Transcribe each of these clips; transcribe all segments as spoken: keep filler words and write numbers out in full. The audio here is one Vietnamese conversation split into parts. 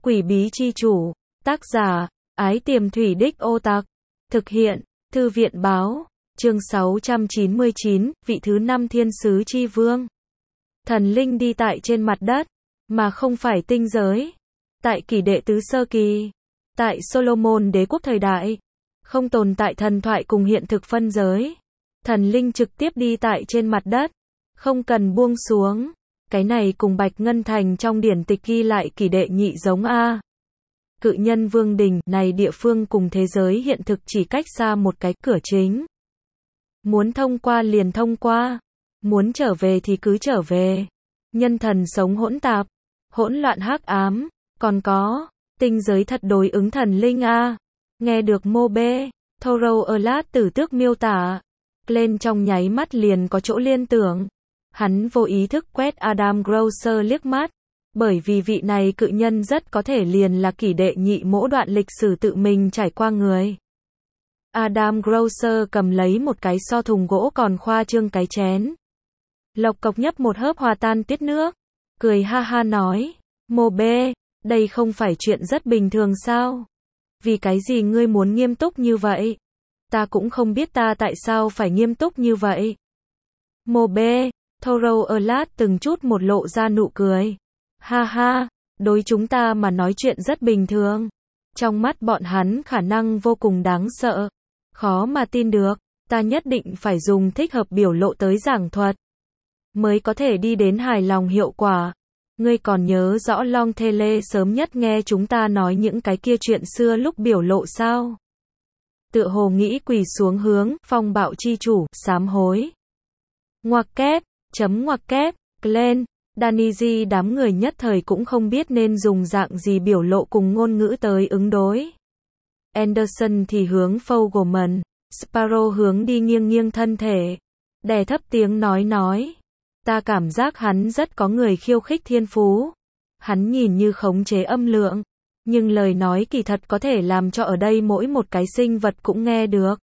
Quỷ bí chi chủ. Tác giả, Ái Tiềm Thủy Đích Ô Tặc. Thực hiện, Thư viện báo. Chương sáu trăm chín mươi chín, vị thứ năm thiên sứ chi vương. Thần linh đi tại trên mặt đất, mà không phải tinh giới. Tại kỷ đệ tứ sơ kỳ, tại Solomon đế quốc thời đại, không tồn tại thần thoại cùng hiện thực phân giới. Thần linh trực tiếp đi tại trên mặt đất, không cần buông xuống. Cái này cùng Bạch Ngân Thành trong điển tịch ghi lại kỷ đệ nhị giống a. Cự nhân vương đình này địa phương cùng thế giới hiện thực chỉ cách xa một cái cửa chính. Muốn thông qua liền thông qua, muốn trở về thì cứ trở về. Nhân thần sống hỗn tạp, hỗn loạn hắc ám, còn có tinh giới thật đối ứng thần linh a. Nghe được Mobe, Thoro Erlat tử tước miêu tả, lên trong nháy mắt liền có chỗ liên tưởng. Hắn vô ý thức quét Adam Grosser liếc mắt, bởi vì vị này cự nhân rất có thể liền là kỷ đệ nhị mỗ đoạn lịch sử tự mình trải qua người. Adam Grosser cầm lấy một cái so thùng gỗ còn khoa trương cái chén. Lộc cộc nhấp một hớp hòa tan tiết nước, cười ha ha nói, Mobe, đây không phải chuyện rất bình thường sao? Vì cái gì ngươi muốn nghiêm túc như vậy? Ta cũng không biết ta tại sao phải nghiêm túc như vậy. Mobe, Thoro Erlat từng chút một lộ ra nụ cười. Ha ha, đối chúng ta mà nói chuyện rất bình thường. Trong mắt bọn hắn khả năng vô cùng đáng sợ. Khó mà tin được, ta nhất định phải dùng thích hợp biểu lộ tới giảng thuật, mới có thể đi đến hài lòng hiệu quả. Ngươi còn nhớ rõ Long Thele sớm nhất nghe chúng ta nói những cái kia chuyện xưa lúc biểu lộ sao? Tựa hồ nghĩ quỳ xuống hướng, phong bạo chi chủ, sám hối. Ngoặc kép, chấm ngoặc kép, Glenn, Daniji đám người nhất thời cũng không biết nên dùng dạng gì biểu lộ cùng ngôn ngữ tới ứng đối. Anderson thì hướng Fogelman, Sparrow hướng đi nghiêng nghiêng thân thể, đè thấp tiếng nói nói. Ta cảm giác hắn rất có người khiêu khích thiên phú. Hắn nhìn như khống chế âm lượng, nhưng lời nói kỳ thật có thể làm cho ở đây mỗi một cái sinh vật cũng nghe được.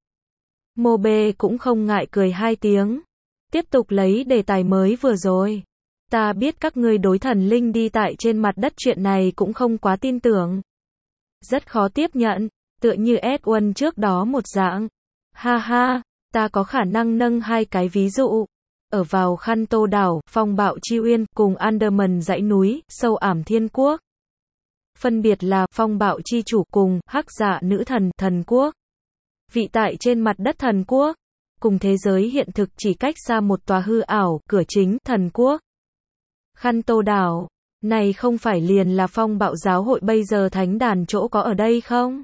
Mobe cũng không ngại cười hai tiếng. Tiếp tục lấy đề tài mới vừa rồi. Ta biết các ngươi đối thần linh đi tại trên mặt đất chuyện này cũng không quá tin tưởng. Rất khó tiếp nhận, tựa như Edwin trước đó một dạng. Ha ha, ta có khả năng nâng hai cái ví dụ. Ở vào Khăn Tô đảo, phong bạo chi uyên, cùng Andaman dãy núi, sâu ảm thiên quốc. Phân biệt là phong bạo chi chủ cùng hắc dạ nữ thần, thần quốc. Vị tại trên mặt đất thần quốc, cùng thế giới hiện thực chỉ cách xa một tòa hư ảo, cửa chính, thần quốc. Khăn Tô đảo, này không phải liền là phong bạo giáo hội bây giờ thánh đàn chỗ có ở đây không?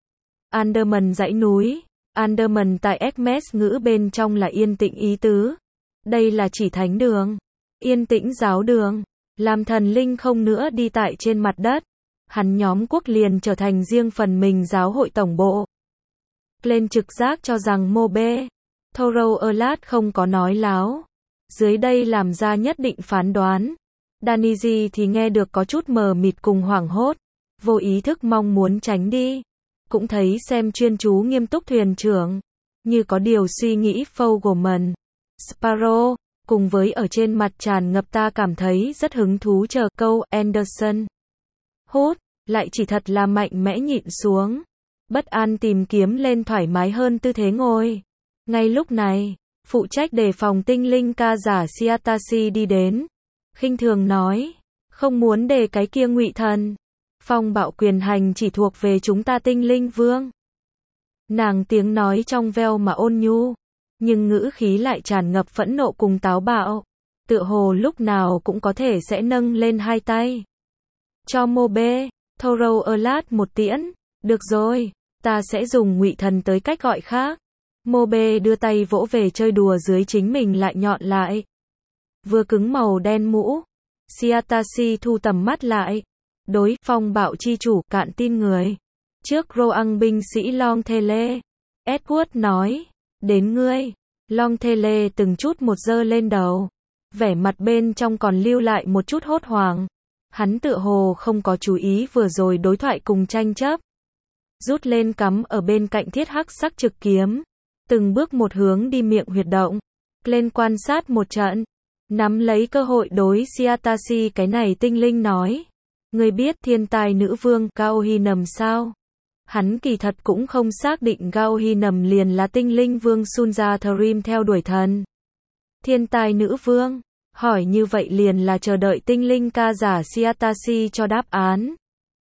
Andaman dãy núi, Andaman tại Ekmes ngữ bên trong là yên tĩnh ý tứ. Đây là chỉ thánh đường, yên tĩnh giáo đường, làm thần linh không nữa đi tại trên mặt đất. Hắn nhóm quốc liền trở thành riêng phần mình giáo hội tổng bộ. Lên trực giác cho rằng Mobe, Thoro Erlat không có nói láo. Dưới đây làm ra nhất định phán đoán. Daniji thì nghe được có chút mờ mịt cùng hoảng hốt, vô ý thức mong muốn tránh đi. Cũng thấy xem chuyên chú nghiêm túc thuyền trưởng, như có điều suy nghĩ Fogelman, Sparrow, cùng với ở trên mặt tràn ngập ta cảm thấy rất hứng thú chờ câu Anderson. Hốt, lại chỉ thật là mạnh mẽ nhịn xuống. Bất an tìm kiếm lên thoải mái hơn tư thế ngồi. Ngay lúc này, phụ trách đề phòng tinh linh ca giả Siatashi đi đến. Khinh thường nói, không muốn đề cái kia ngụy thần. Phong bạo quyền hành chỉ thuộc về chúng ta tinh linh vương. Nàng tiếng nói trong veo mà ôn nhu, nhưng ngữ khí lại tràn ngập phẫn nộ cùng táo bạo. Tựa hồ lúc nào cũng có thể sẽ nâng lên hai tay. Cho Mobe, Thoro Erlat một tiễn. Được rồi, ta sẽ dùng ngụy thần tới cách gọi khác. Mobe đưa tay vỗ về chơi đùa dưới chính mình lại nhọn lại. Vừa cứng màu đen mũ. Siatashi thu tầm mắt lại. Đối phong bạo chi chủ cạn tin người. Trước Roang binh sĩ Long Thele, Edward nói, đến ngươi. Long Thele từng chút một giơ lên đầu. Vẻ mặt bên trong còn lưu lại một chút hốt hoảng. Hắn tựa hồ không có chú ý vừa rồi đối thoại cùng tranh chấp. Rút lên cắm ở bên cạnh thiết hắc sắc trực kiếm. Từng bước một hướng đi miệng huyệt động. Lên quan sát một trận. Nắm lấy cơ hội đối Siatashi cái này tinh linh nói. Ngươi biết thiên tài nữ vương Gao Hy Nầm sao? Hắn kỳ thật cũng không xác định Gao Hy Nầm liền là tinh linh vương Sunjathrim theo đuổi thần. Thiên tài nữ vương, hỏi như vậy liền là chờ đợi tinh linh ca giả Siatasi cho đáp án.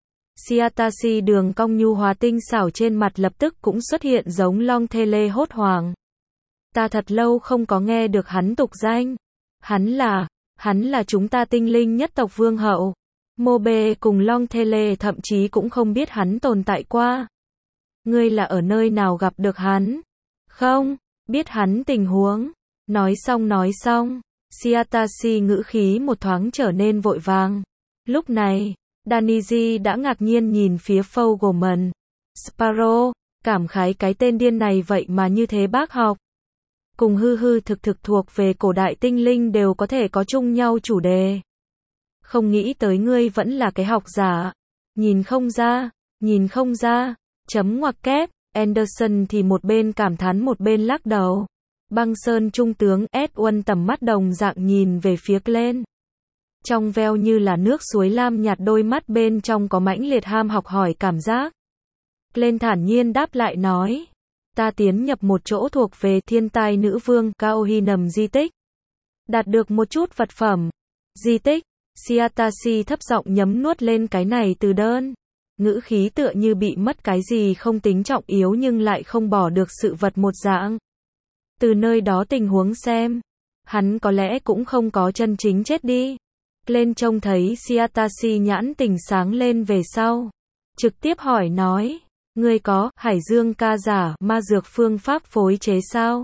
Siatasi đường cong nhu hòa tinh xảo trên mặt lập tức cũng xuất hiện giống Long Thele hốt hoảng. Ta thật lâu không có nghe được hắn tục danh. Hắn là, hắn là chúng ta tinh linh nhất tộc vương hậu. Mobe cùng Long Thele thậm chí cũng không biết hắn tồn tại qua. Ngươi là ở nơi nào gặp được hắn? Không, biết hắn tình huống. Nói xong nói xong, Siatasi ngữ khí một thoáng trở nên vội vàng. Lúc này, Daniji đã ngạc nhiên nhìn phía Fogelman. Sparrow, cảm khái cái tên điên này vậy mà như thế bác học. Cùng hư hư thực thực thuộc về cổ đại tinh linh đều có thể có chung nhau chủ đề. Không nghĩ tới ngươi vẫn là cái học giả. Nhìn không ra, nhìn không ra, chấm ngoặc kép, Anderson thì một bên cảm thán một bên lắc đầu. Băng Sơn trung tướng Edwin tầm mắt đồng dạng nhìn về phía Glenn. Trong veo như là nước suối lam nhạt đôi mắt bên trong có mãnh liệt ham học hỏi cảm giác. Glenn thản nhiên đáp lại nói. Ta tiến nhập một chỗ thuộc về thiên tài nữ vương Gao Hy Nầm di tích. Đạt được một chút vật phẩm. Di tích. Siatasi thấp giọng nhấm nuốt lên cái này từ đơn. Ngữ khí tựa như bị mất cái gì không tính trọng yếu nhưng lại không bỏ được sự vật một dạng. Từ nơi đó tình huống xem. Hắn có lẽ cũng không có chân chính chết đi. Lên trông thấy Siatasi nhãn tình sáng lên về sau. Trực tiếp hỏi nói. Ngươi có hải dương ca giả ma dược phương pháp phối chế sao?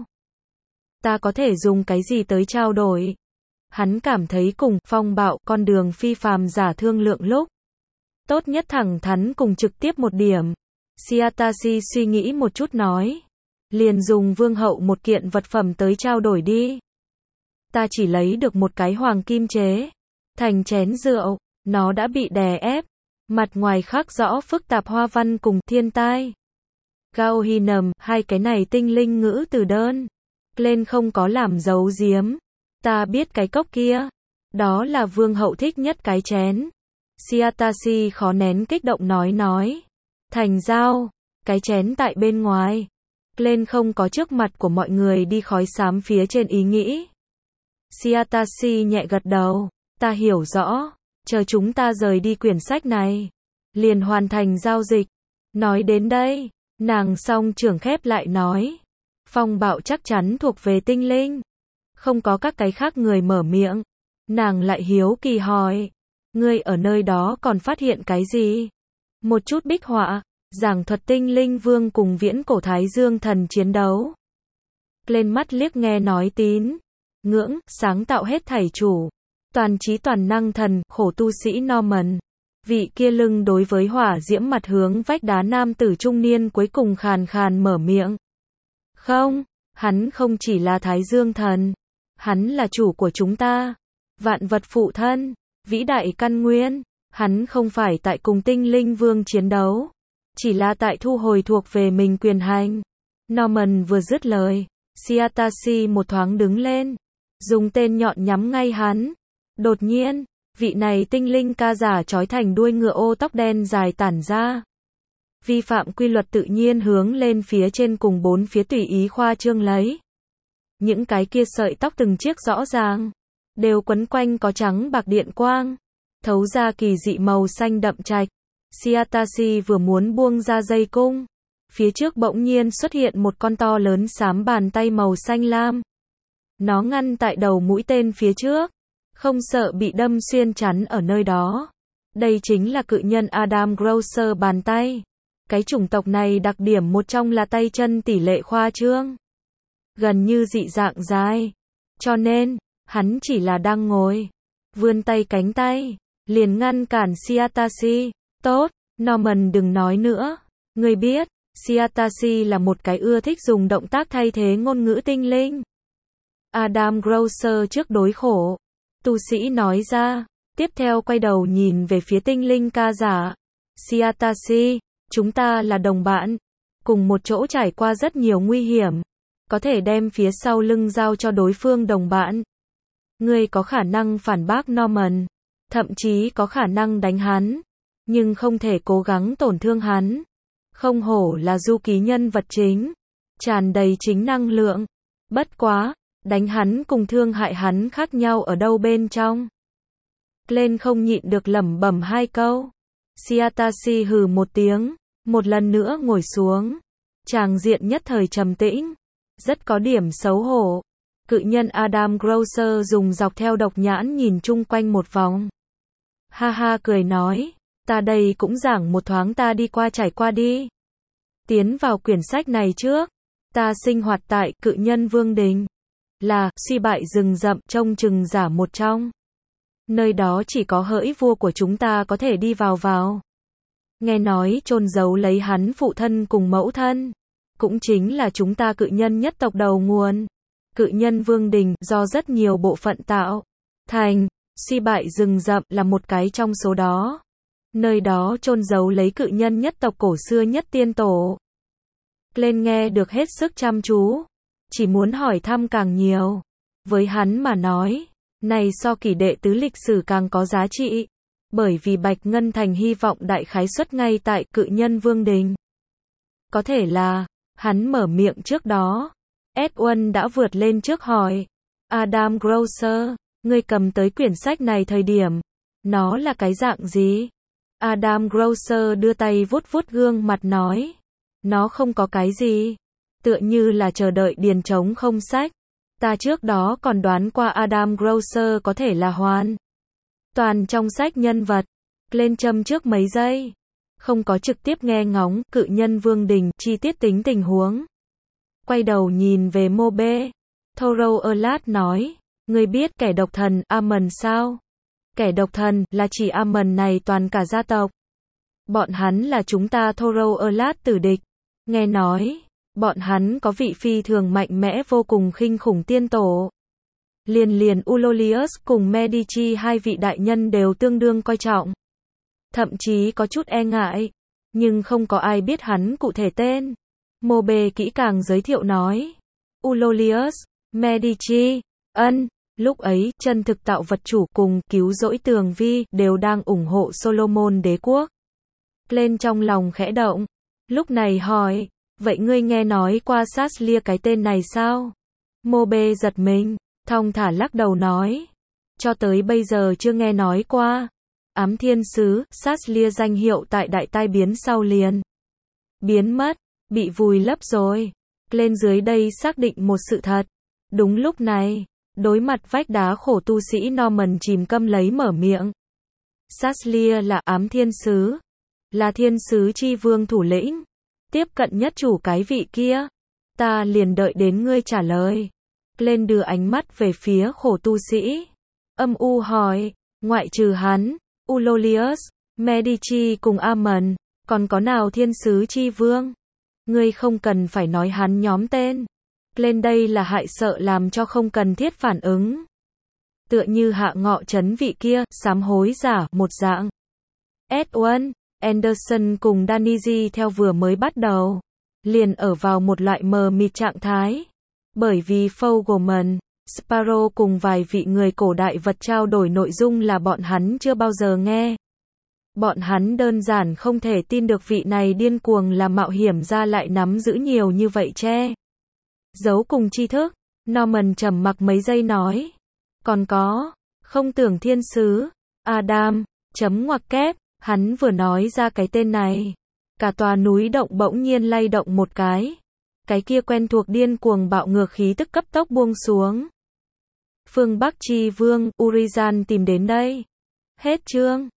Ta có thể dùng cái gì tới trao đổi? Hắn cảm thấy cùng phong bạo con đường phi phàm giả thương lượng lúc. Tốt nhất thẳng thắn cùng trực tiếp một điểm. Siatasi suy nghĩ một chút nói. Liền dùng vương hậu một kiện vật phẩm tới trao đổi đi. Ta chỉ lấy được một cái hoàng kim chế. Thành chén rượu. Nó đã bị đè ép. Mặt ngoài khắc rõ phức tạp hoa văn cùng thiên tai. Gao Hy Nầm, hai cái này tinh linh ngữ từ đơn. Lên không có làm giấu giếm. Ta biết cái cốc kia. Đó là vương hậu thích nhất cái chén. Siatasi khó nén kích động nói nói. Thành giao, cái chén tại bên ngoài. Lên không có trước mặt của mọi người đi khói xám phía trên ý nghĩ. Siatasi nhẹ gật đầu. Ta hiểu rõ. Chờ chúng ta rời đi quyển sách này. Liền hoàn thành giao dịch. Nói đến đây, nàng song trưởng khép lại nói. Phong bạo chắc chắn thuộc về tinh linh. Không có các cái khác người mở miệng. Nàng lại hiếu kỳ hỏi. Ngươi ở nơi đó còn phát hiện cái gì? Một chút bích họa, giảng thuật tinh linh vương cùng viễn cổ thái dương thần chiến đấu. Lên mắt liếc nghe nói tín. Ngưỡng, sáng tạo hết thảy chủ. Toàn trí toàn năng thần, khổ tu sĩ Norman. Vị kia lưng đối với hỏa diễm mặt hướng vách đá nam tử trung niên cuối cùng khàn khàn mở miệng. Không, hắn không chỉ là thái dương thần. Hắn là chủ của chúng ta. Vạn vật phụ thân, vĩ đại căn nguyên. Hắn không phải tại cùng tinh linh vương chiến đấu. Chỉ là tại thu hồi thuộc về mình quyền hành. Norman vừa dứt lời. Siatasi một thoáng đứng lên. Dùng tên nhọn nhắm ngay hắn. Đột nhiên, vị này tinh linh ca giả trói thành đuôi ngựa ô tóc đen dài tản ra. Vi phạm quy luật tự nhiên hướng lên phía trên cùng bốn phía tùy ý khoa trương lấy. Những cái kia sợi tóc từng chiếc rõ ràng, đều quấn quanh có trắng bạc điện quang, thấu ra kỳ dị màu xanh đậm trạch. Siatasi vừa muốn buông ra dây cung, phía trước bỗng nhiên xuất hiện một con to lớn xám bàn tay màu xanh lam. Nó ngăn tại đầu mũi tên phía trước. Không sợ bị đâm xuyên chắn ở nơi đó. Đây chính là cự nhân Adam Grosser bàn tay. Cái chủng tộc này đặc điểm một trong là tay chân tỷ lệ khoa trương. Gần như dị dạng dài. Cho nên, hắn chỉ là đang ngồi. Vươn tay cánh tay. Liền ngăn cản Siatasi. Tốt, Norman đừng nói nữa. Ngươi biết, Siatasi là một cái ưa thích dùng động tác thay thế ngôn ngữ tinh linh. Adam Grosser trước đối khổ. Tu sĩ nói ra, tiếp theo quay đầu nhìn về phía tinh linh ca giả. Siatasi, chúng ta là đồng bạn, cùng một chỗ trải qua rất nhiều nguy hiểm, có thể đem phía sau lưng giao cho đối phương đồng bạn. Ngươi có khả năng phản bác Norman. thậm chí có khả năng đánh hắn, nhưng không thể cố gắng tổn thương hắn. Không hổ là du ký nhân vật chính, tràn đầy chính năng lượng. Bất quá, đánh hắn cùng thương hại hắn khác nhau ở đâu bên trong. Glenn không nhịn được lẩm bẩm hai câu. Shiatase hừ một tiếng, một lần nữa ngồi xuống. Tràng diện nhất thời trầm tĩnh, rất có điểm xấu hổ. Cự nhân Adam Grocer dùng dọc theo độc nhãn nhìn chung quanh một vòng. Ha ha cười nói, ta đây cũng giảng một thoáng ta đi qua trải qua đi. Tiến vào quyển sách này trước, ta sinh hoạt tại cự nhân vương đình, là suy bại rừng rậm trông chừng giả một trong. Nơi đó chỉ có hỡi vua của chúng ta có thể đi vào vào. Nghe nói chôn giấu lấy hắn phụ thân cùng mẫu thân, cũng chính là chúng ta cự nhân nhất tộc đầu nguồn. Cự nhân vương đình do rất nhiều bộ phận tạo thành, suy bại rừng rậm là một cái trong số đó. Nơi đó chôn giấu lấy cự nhân nhất tộc cổ xưa nhất tiên tổ. Glenn nghe được hết sức chăm chú, chỉ muốn hỏi thăm càng nhiều. Với hắn mà nói, này so kỷ đệ tứ lịch sử càng có giá trị, bởi vì Bạch Ngân Thành hy vọng đại khái xuất ngay tại cự nhân vương đình. Có thể là, hắn mở miệng trước đó. Edwin đã vượt lên trước hỏi, Adam Grocer, ngươi cầm tới quyển sách này thời điểm, nó là cái dạng gì? Adam Grocer đưa tay vuốt vuốt gương mặt nói, nó không có cái gì, tựa như là chờ đợi điền trống không sách. Ta trước đó còn đoán qua Adam Grocer có thể là hoàn toàn trong sách nhân vật. Lên châm trước mấy giây, không có trực tiếp nghe ngóng cự nhân vương đình chi tiết tính tình huống. Quay đầu nhìn về Mobe, Thorough Erlat nói, ngươi biết kẻ độc thần Amon sao? Kẻ độc thần là chỉ Amon này toàn cả gia tộc. Bọn hắn là chúng ta Thorough Erlat tử địch. Nghe nói, bọn hắn có vị phi thường mạnh mẽ vô cùng khinh khủng tiên tổ. Liền liền Ulolius cùng Medici hai vị đại nhân đều tương đương coi trọng. Thậm chí có chút e ngại, nhưng không có ai biết hắn cụ thể tên. Mobe kỹ càng giới thiệu nói. Ulolius, Medici, ân, lúc ấy, chân thực tạo vật chủ cùng cứu rỗi tường vi đều đang ủng hộ Solomon đế quốc. Lên trong lòng khẽ động, lúc này hỏi, vậy ngươi nghe nói qua Saslia cái tên này sao? Mobe giật mình, thong thả lắc đầu nói, cho tới bây giờ chưa nghe nói qua. Ám thiên sứ, Saslia danh hiệu tại đại tai biến sau liền biến mất, bị vùi lấp rồi. Lên dưới đây xác định một sự thật. Đúng lúc này, đối mặt vách đá khổ tu sĩ Norman chìm câm lấy mở miệng. Saslia là ám thiên sứ, là thiên sứ chi vương thủ lĩnh, tiếp cận nhất chủ cái vị kia. Ta liền đợi đến ngươi trả lời. Lên đưa ánh mắt về phía khổ tu sĩ. Âm u hỏi, ngoại trừ hắn, Ulolius, Medici cùng Amon, còn có nào thiên sứ chi vương? Ngươi không cần phải nói hắn nhóm tên. Lên đây là hại sợ làm cho không cần thiết phản ứng. Tựa như hạ ngọ chấn vị kia, sám hối giả, một dạng. Edwin, Anderson cùng Daniji theo vừa mới bắt đầu, liền ở vào một loại mờ mịt trạng thái. Bởi vì Fogelman, Sparrow cùng vài vị người cổ đại vật trao đổi nội dung là bọn hắn chưa bao giờ nghe. Bọn hắn đơn giản không thể tin được vị này điên cuồng là mạo hiểm ra lại nắm giữ nhiều như vậy che giấu cùng tri thức. Norman trầm mặc mấy giây nói, còn có, không tưởng thiên sứ, Adam, chấm ngoặc kép, hắn vừa nói ra cái tên này. Cả tòa núi động bỗng nhiên lay động một cái. Cái kia quen thuộc điên cuồng bạo ngược khí tức cấp tốc buông xuống. Phương Bắc chi vương, Urizen tìm đến đây. Hết chương.